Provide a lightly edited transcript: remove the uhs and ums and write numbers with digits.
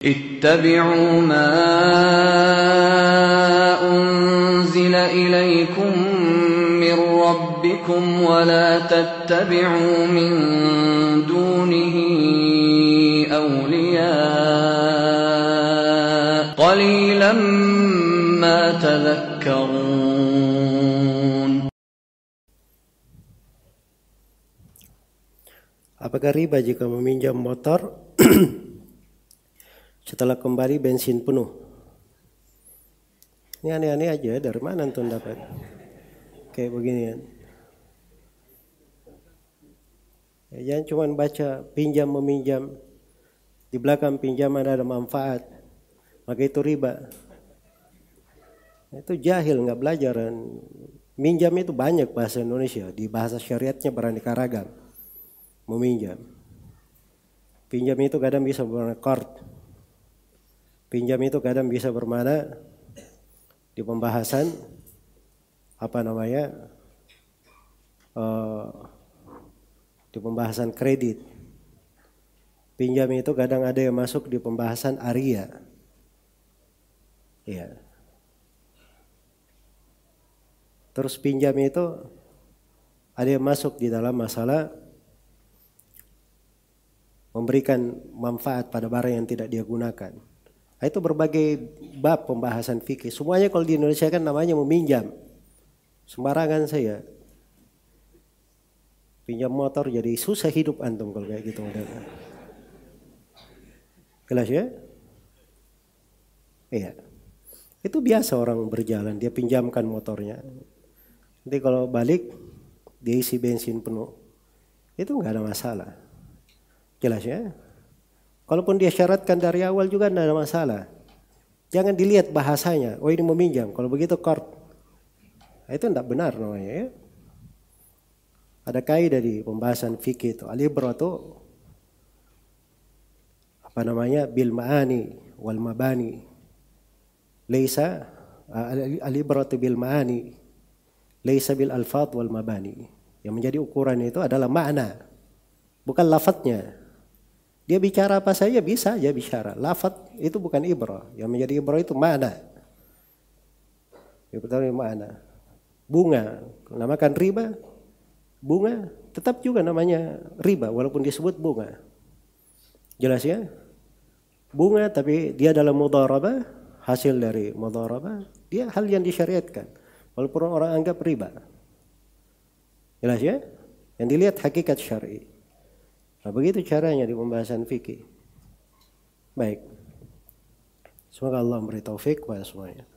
اتبعوا ما أنزل إليكم من ربكم ولا تتبعوا من دونه أولياء قليلا ما تذكرون. Apakah riba jika meminjam motor setelah kembali bensin penuh? Ini aneh-aneh aja, dari mana antum dapat kayak beginian? Ya, jangan cuma baca pinjam meminjam, di belakang pinjaman ada manfaat, maka itu riba. Itu jahil, nggak belajar. Minjam itu banyak bahasa Indonesia, di bahasa syariatnya beraneka ragam. Meminjam, pinjam itu kadang bisa bermakna qard. Pinjam itu kadang bisa bermakna di pembahasan di pembahasan kredit. Pinjam itu kadang ada yang masuk di pembahasan aria. Ya. Terus pinjam itu ada yang masuk di dalam masalah memberikan manfaat pada barang yang tidak dia gunakan. Itu berbagai bab pembahasan fikih. Semuanya kalau di Indonesia kan namanya meminjam. Sembarangan saya. Pinjam motor jadi susah hidup antum kalau kayak gitu. Jelas ya? Iya. Itu biasa orang berjalan, dia pinjamkan motornya. Nanti kalau balik dia isi bensin penuh. Itu enggak ada masalah. Jelas ya? Kalaupun dia syaratkan dari awal juga tidak ada masalah. Jangan dilihat bahasanya. Oh ini meminjam. Kalau begitu qard. Itu tidak benar namanya ya. Ada kaidah di pembahasan fikih itu. Al-ibratu bil ma'ani wal mabani. Laisa al-ibratu bil ma'ani. Laisa bil alfad wal mabani. Yang menjadi ukuran itu adalah makna. Bukan lafadznya. Dia bicara apa saja bisa aja bicara. Lafadz itu bukan ibrah. Yang menjadi ibrah itu makna. Yang pertama makna. Bunga, namakan riba. Bunga tetap juga namanya riba walaupun disebut bunga. Jelas ya? Bunga tapi dia dalam mudharabah, hasil dari mudharabah, dia hal yang disyariatkan. Walaupun orang anggap riba. Jelas ya? Yang dilihat hakikat syar'i. Nah, begitu caranya di pembahasan fikih. Baik. Semoga Allah memberi taufik kepada semuanya.